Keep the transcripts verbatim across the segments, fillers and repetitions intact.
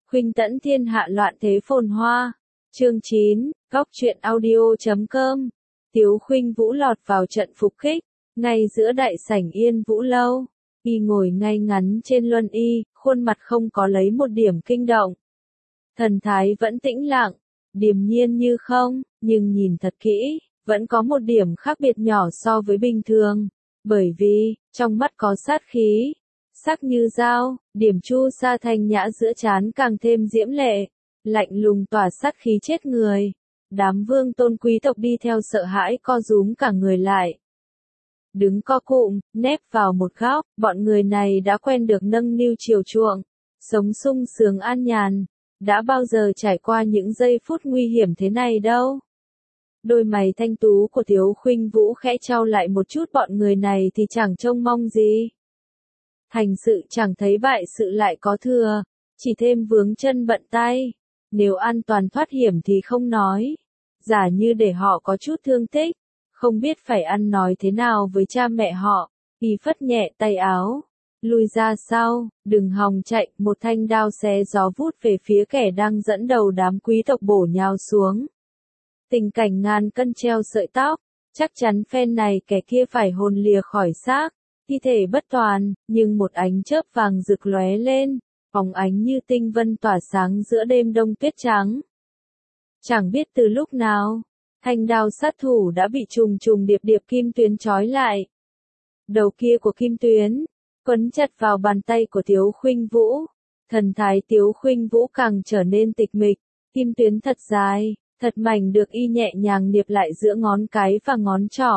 Khuynh tẫn thiên hạ loạn thế phồn hoa. Chương chín, Góc truyện audio chấm com. Tiếu Khuynh Vũ lọt vào trận phục kích, ngay giữa đại sảnh Yên Vũ lâu. Y ngồi ngay ngắn trên luân y, khuôn mặt không có lấy một điểm kinh động. Thần thái vẫn tĩnh lặng, điềm nhiên như không, nhưng nhìn thật kỹ, vẫn có một điểm khác biệt nhỏ so với bình thường. Bởi vì, trong mắt có sát khí, sắc như dao, điểm chu sa thanh nhã giữa trán càng thêm diễm lệ, lạnh lùng tỏa sát khí chết người. Đám vương tôn quý tộc đi theo sợ hãi co rúm cả người lại. Đứng co cụm, nép vào một góc, bọn người này đã quen được nâng niu chiều chuộng, sống sung sướng an nhàn, đã bao giờ trải qua những giây phút nguy hiểm thế này đâu. Đôi mày thanh tú của Tiếu Khuynh Vũ khẽ chau lại một chút, bọn người này thì chẳng trông mong gì. Thành sự chẳng thấy bại sự lại có thừa, chỉ thêm vướng chân bận tay. Nếu an toàn thoát hiểm thì không nói, giả như để họ có chút thương tích, không biết phải ăn nói thế nào với cha mẹ họ. Y phất nhẹ tay áo, lùi ra sau, đừng hòng chạy. Một thanh đao xé gió vút về phía kẻ đang dẫn đầu đám quý tộc bổ nhào xuống. Tình cảnh ngàn cân treo sợi tóc, chắc chắn phen này kẻ kia phải hồn lìa khỏi xác, thi thể bất toàn, nhưng một ánh chớp vàng rực lóe lên, phóng ánh như tinh vân tỏa sáng giữa đêm đông tuyết trắng. Chẳng biết từ lúc nào, thanh đao sát thủ đã bị trùng trùng điệp điệp kim tuyến trói lại. Đầu kia của kim tuyến quấn chặt vào bàn tay của Tiếu Khuynh Vũ, thần thái Tiếu Khuynh Vũ càng trở nên tịch mịch. Kim tuyến thật dài, thật mảnh được y nhẹ nhàng niệp lại giữa ngón cái và ngón trỏ.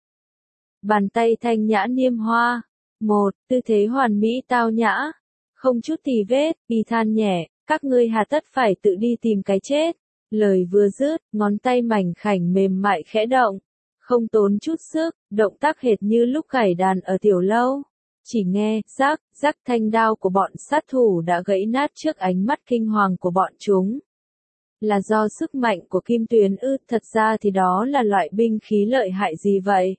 Bàn tay thanh nhã niêm hoa, một tư thế hoàn mỹ tao nhã, không chút tì vết. Y than nhẹ, các ngươi hà tất phải tự đi tìm cái chết. Lời vừa dứt, ngón tay mảnh khảnh mềm mại khẽ động, không tốn chút sức, động tác hệt như lúc gảy đàn ở tiểu lâu. Chỉ nghe, rắc, rắc, thanh đao của bọn sát thủ đã gãy nát trước ánh mắt kinh hoàng của bọn chúng. Là do sức mạnh của kim tuyến ư? Thật ra thì đó là loại binh khí lợi hại gì vậy?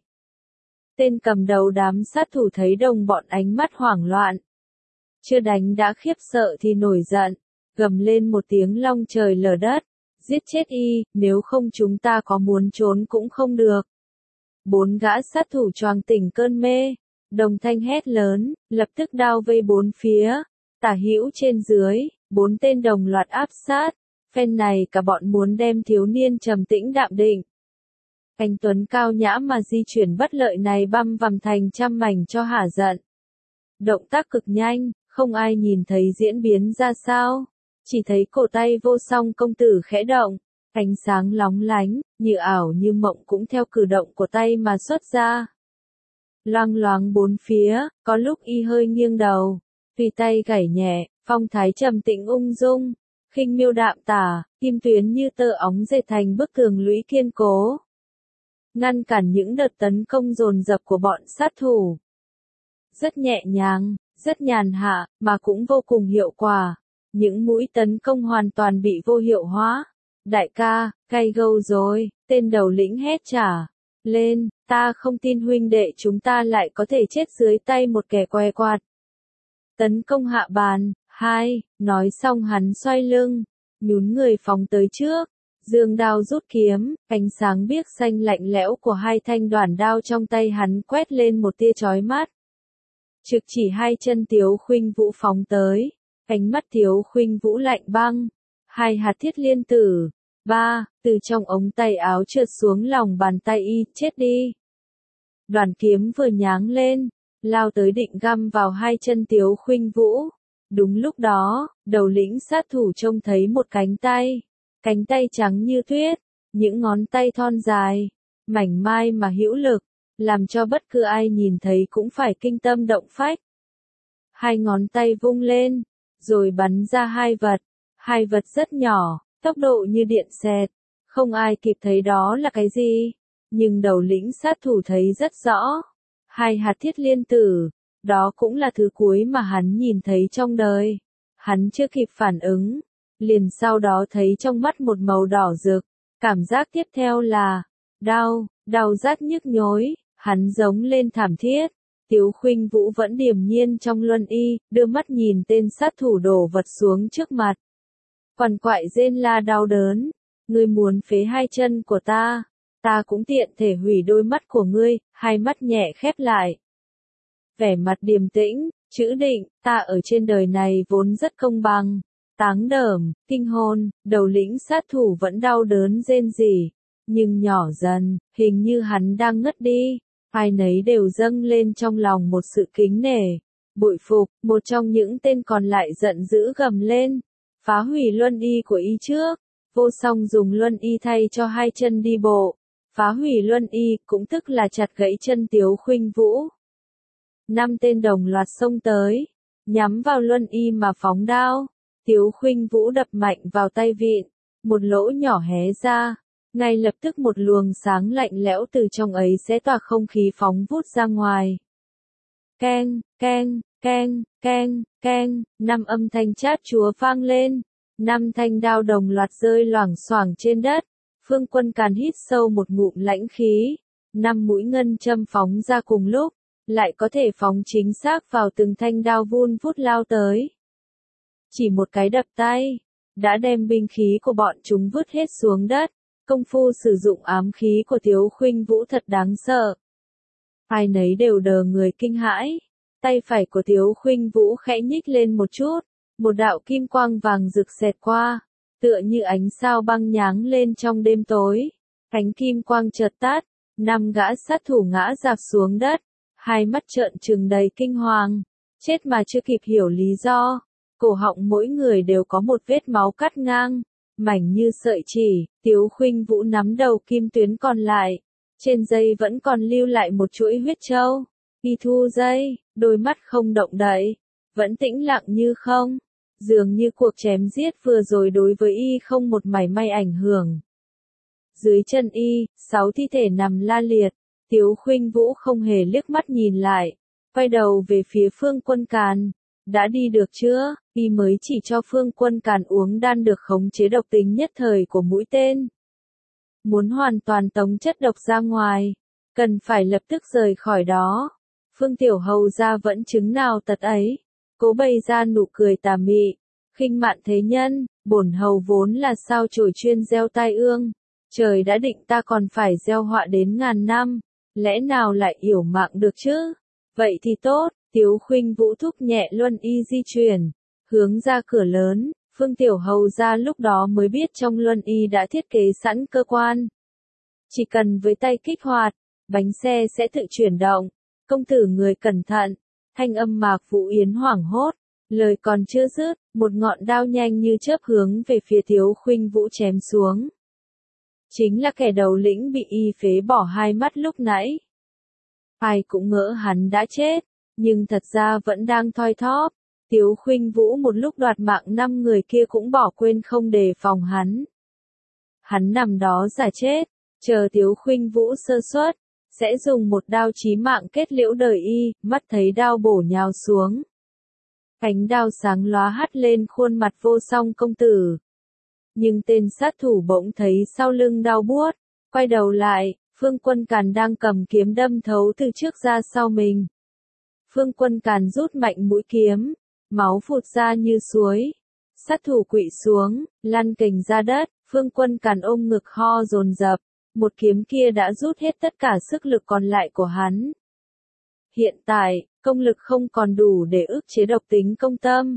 Tên cầm đầu đám sát thủ thấy đồng bọn ánh mắt hoảng loạn, chưa đánh đã khiếp sợ thì nổi giận, gầm lên một tiếng long trời lở đất, giết chết y, nếu không chúng ta có muốn trốn cũng không được. Bốn gã sát thủ choàng tỉnh cơn mê, đồng thanh hét lớn, lập tức đao vây bốn phía, tả hữu trên dưới, bốn tên đồng loạt áp sát. Phen này cả bọn muốn đem thiếu niên trầm tĩnh đạm định, anh tuấn cao nhã mà di chuyển bất lợi này băm vằm thành trăm mảnh cho hả giận. Động tác cực nhanh, không ai nhìn thấy diễn biến ra sao, chỉ thấy cổ tay vô song công tử khẽ động, ánh sáng lóng lánh, như ảo như mộng cũng theo cử động của tay mà xuất ra. Loang loáng bốn phía, có lúc y hơi nghiêng đầu, tùy tay gảy nhẹ, phong thái trầm tĩnh ung dung, khinh miêu đạm tả, kim tuyến như tơ óng dệt thành bức tường lũy kiên cố, ngăn cản những đợt tấn công dồn dập của bọn sát thủ. Rất nhẹ nhàng, rất nhàn hạ, mà cũng vô cùng hiệu quả. Những mũi tấn công hoàn toàn bị vô hiệu hóa. Đại ca, cay gâu rồi, tên đầu lĩnh hét trả lên, ta không tin huynh đệ chúng ta lại có thể chết dưới tay một kẻ què quạt. Tấn công hạ bàn, hai, nói xong hắn xoay lưng, nhún người phóng tới trước, giương đao rút kiếm, ánh sáng biếc xanh lạnh lẽo của hai thanh đoản đao trong tay hắn quét lên một tia chói mắt. Trực chỉ hai chân Tiếu Khuynh Vũ phóng tới, ánh mắt Tiếu Khuynh Vũ lạnh băng, hai hạt thiết liên tử, ba, từ trong ống tay áo trượt xuống lòng bàn tay y, chết đi. Đoàn kiếm vừa nháng lên, lao tới định găm vào hai chân Tiếu Khuynh Vũ. Đúng lúc đó, đầu lĩnh sát thủ trông thấy một cánh tay, cánh tay trắng như tuyết, những ngón tay thon dài, mảnh mai mà hữu lực, làm cho bất cứ ai nhìn thấy cũng phải kinh tâm động phách. Hai ngón tay vung lên, rồi bắn ra hai vật, hai vật rất nhỏ, tốc độ như điện xẹt, không ai kịp thấy đó là cái gì, nhưng đầu lĩnh sát thủ thấy rất rõ, hai hạt thiết liên tử, đó cũng là thứ cuối mà hắn nhìn thấy trong đời. Hắn chưa kịp phản ứng, liền sau đó thấy trong mắt một màu đỏ rực, cảm giác tiếp theo là đau, đau rát nhức nhối, hắn giống lên thảm thiết. Tiếu Khuynh Vũ vẫn điềm nhiên trong luân y, đưa mắt nhìn tên sát thủ đổ vật xuống trước mặt. quằn quại rên la đau đớn. Ngươi muốn phế hai chân của ta, ta cũng tiện thể hủy đôi mắt của ngươi, hai mắt nhẹ khép lại. Vẻ mặt điềm tĩnh, chữ định, ta ở trên đời này vốn rất công bằng. Táng đờm, kinh hồn, đầu lĩnh sát thủ vẫn đau đớn rên rỉ, nhưng nhỏ dần, hình như hắn đang ngất đi. Ai nấy đều dâng lên trong lòng một sự kính nể, bội phục. Một trong những tên còn lại giận dữ gầm lên, phá hủy luân y của y trước. Vô Song dùng luân y thay cho hai chân đi bộ, phá hủy luân y cũng tức là chặt gãy chân Tiếu Khuynh Vũ. Năm tên đồng loạt xông tới, nhắm vào luân y mà phóng đao. Tiếu Khuynh Vũ đập mạnh vào tay vịn, một lỗ nhỏ hé ra, ngay lập tức một luồng sáng lạnh lẽo từ trong ấy xé toạc không khí phóng vút ra ngoài. Keng, keng, keng, keng, keng, năm âm thanh chát chúa vang lên, năm thanh đao đồng loạt rơi loảng xoảng trên đất. Phương Quân Càn hít sâu một ngụm lãnh khí, năm mũi ngân châm phóng ra cùng lúc, lại có thể phóng chính xác vào từng thanh đao vun vút lao tới. Chỉ một cái đập tay, đã đem binh khí của bọn chúng vứt hết xuống đất. Công phu sử dụng ám khí của Tiếu Khuynh Vũ thật đáng sợ. Ai nấy đều đờ người kinh hãi. Tay phải của Tiếu Khuynh Vũ khẽ nhích lên một chút, một đạo kim quang vàng rực xẹt qua, tựa như ánh sao băng nháng lên trong đêm tối. Ánh kim quang chợt tắt, năm gã sát thủ ngã rạp xuống đất, hai mắt trợn trừng đầy kinh hoàng, chết mà chưa kịp hiểu lý do. Cổ họng mỗi người đều có một vết máu cắt ngang, mảnh như sợi chỉ. Tiếu Khuynh Vũ nắm đầu kim tuyến còn lại, trên dây vẫn còn lưu lại một chuỗi huyết châu. Y thu dây, đôi mắt không động đậy, vẫn tĩnh lặng như không, dường như cuộc chém giết vừa rồi đối với y không một mảy may ảnh hưởng. Dưới chân y, sáu thi thể nằm la liệt. Tiếu Khuynh Vũ không hề liếc mắt nhìn lại, quay đầu về phía Phương Quân Càn. Đã đi được chưa? Y mới chỉ cho Phương Quân Càn uống đan được khống chế độc tính nhất thời của mũi tên. Muốn hoàn toàn tống chất độc ra ngoài, cần phải lập tức rời khỏi đó. Phương Tiểu Hầu gia vẫn chứng nào tật ấy, cố bày ra nụ cười tà mị, khinh mạn thế nhân. Bổn hầu vốn là sao chổi chuyên gieo tai ương, trời đã định ta còn phải gieo họa đến ngàn năm, lẽ nào lại yểu mạng được chứ? Vậy thì tốt. Tiếu Khuynh Vũ thúc nhẹ luân y di chuyển, hướng ra cửa lớn. Phương Tiểu Hầu gia lúc đó mới biết trong luân y đã thiết kế sẵn cơ quan. Chỉ cần với tay kích hoạt, bánh xe sẽ tự chuyển động. Công tử người cẩn thận. Thanh âm Mạc Vũ Yến hoảng hốt, lời còn chưa dứt, một ngọn đao nhanh như chớp hướng về phía Tiếu Khuynh Vũ chém xuống. Chính là kẻ đầu lĩnh bị y phế bỏ hai mắt lúc nãy. Ai cũng ngỡ hắn đã chết, nhưng thật ra vẫn đang thoi thóp. Tiếu Khuynh Vũ một lúc đoạt mạng năm người kia cũng bỏ quên không đề phòng hắn. Hắn nằm đó giả chết, chờ Tiếu Khuynh Vũ sơ suất, sẽ dùng một đao chí mạng kết liễu đời y. Mắt thấy đao bổ nhào xuống, ánh đao sáng lóa hắt lên khuôn mặt Vô Song công tử. Nhưng tên sát thủ bỗng thấy sau lưng đau buốt, quay đầu lại, Phương Quân Càn đang cầm kiếm đâm thấu từ trước ra sau mình. Phương Quân Càn rút mạnh mũi kiếm, máu phụt ra như suối. Sát thủ quỵ xuống, lăn kềnh ra đất. Phương Quân Càn ôm ngực ho dồn dập, một kiếm kia đã rút hết tất cả sức lực còn lại của hắn. Hiện tại, công lực không còn đủ để ức chế độc tính công tâm.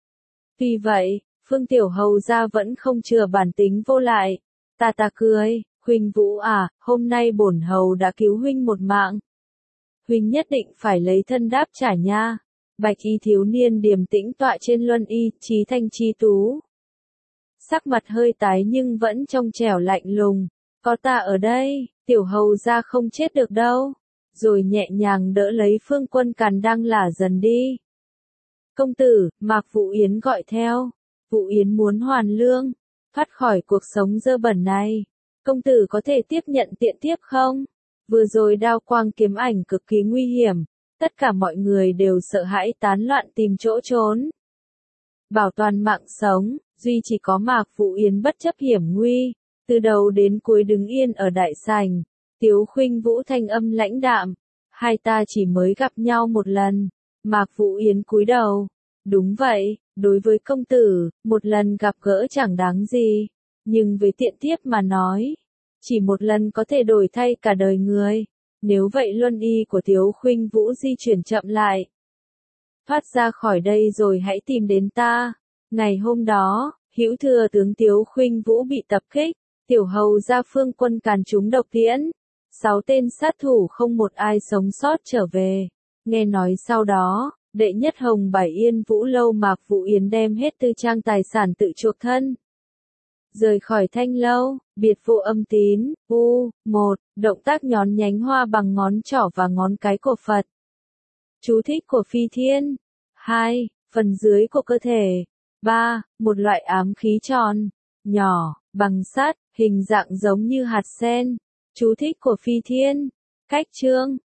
Vì vậy, Phương Tiểu Hầu gia vẫn không chừa bản tính vô lại. Ta ta cười, Khuynh Vũ à, hôm nay bổn hầu đã cứu huynh một mạng. Huynh nhất định phải lấy thân đáp trả nha. Bạch y thiếu niên điềm tĩnh tọa trên luân y, trí thanh chi tú. Sắc mặt hơi tái nhưng vẫn trong trẻo lạnh lùng. Có ta ở đây, Tiểu Hầu gia không chết được đâu. Rồi nhẹ nhàng đỡ lấy Phương Quân Càn đang lả dần đi. Công tử, Mạc Vũ Yến gọi theo. Vũ Yến muốn hoàn lương, thoát khỏi cuộc sống dơ bẩn này. Công tử có thể tiếp nhận tiện tiếp không? Vừa rồi đao quang kiếm ảnh cực kỳ nguy hiểm, tất cả mọi người đều sợ hãi tán loạn tìm chỗ trốn. Bảo toàn mạng sống, duy chỉ có Mạc Vũ Yến bất chấp hiểm nguy, từ đầu đến cuối đứng yên ở đại sảnh. Tiếu Khuynh Vũ thanh âm lãnh đạm, hai ta chỉ mới gặp nhau một lần. Mạc Vũ Yến cúi đầu. Đúng vậy, Đối với công tử, một lần gặp gỡ chẳng đáng gì, nhưng với tiện tiếp mà nói, chỉ một lần có thể đổi thay cả đời người. Nếu vậy luân y của Tiếu Khuynh Vũ di chuyển chậm lại. Thoát ra khỏi đây rồi hãy tìm đến ta. Ngày hôm đó, hữu thừa tướng Tiếu Khuynh Vũ bị tập kích, tiểu hầu gia Phương Quân càn trúng độc tiễn. Sáu tên sát thủ không một ai sống sót trở về. Nghe nói sau đó, đệ nhất hồng bảy yên Vũ Lâu Mạc Vũ Yến đem hết tư trang tài sản tự chuộc thân. Rời khỏi Thanh Lâu, biệt vụ âm tín, u, một, động tác nhón nhánh hoa bằng ngón trỏ và ngón cái của Phật. Chú thích của Phi Thiên. hai. Phần dưới của cơ thể. ba. Một loại ám khí tròn, nhỏ, bằng sắt, hình dạng giống như hạt sen. Chú thích của Phi Thiên. Cách chương.